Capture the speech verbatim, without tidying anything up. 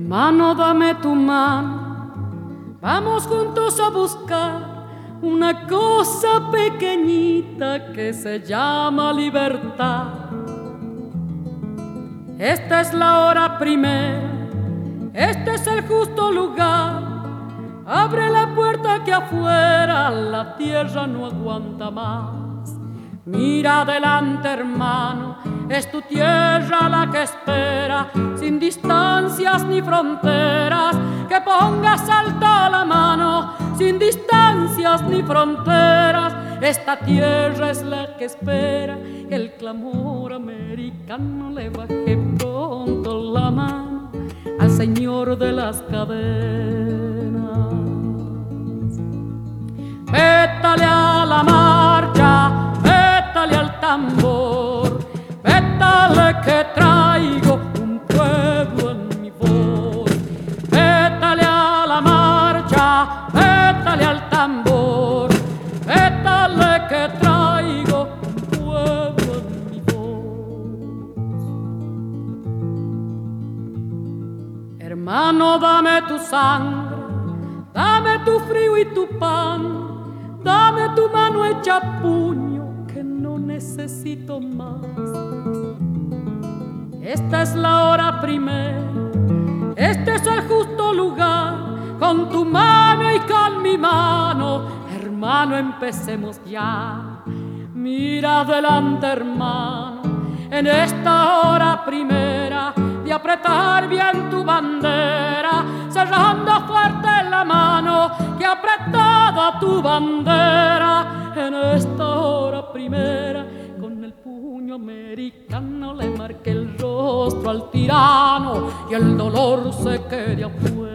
Hermano, dame tu mano, vamos juntos a buscar una cosa pequeñita que se llama libertad. Esta es la hora primera, este es el justo lugar. Abre la puerta que afuera la tierra no aguanta más. Mira adelante, hermano, es tu tierra la que espera, sin distancias ni fronteras, que pongas alta la mano, sin distancias ni fronteras. Esta tierra es la que espera que el clamor americano le baje pronto la mano al señor de las cadenas. Vétale a la marcha, vétale al tambor, vétale que traigo un pueblo en mi voz. Vétale a la marcha, vétale al tambor, vétale que traigo un pueblo en mi voz. Hermano, dame tu sangre, dame tu frío y tu pan, dame tu mano hecha puño, que no necesito más. Esta es la hora primera, este es el justo lugar. Con tu mano y con mi mano, hermano, empecemos ya. Mira adelante, hermano, en esta hora primera, de apretar bien tu bandera, cerrando fuerte la mano que ha apretado tu bandera. En esta hora primera, con el puño americano le marque el rostro al tirano y el dolor se quede afuera.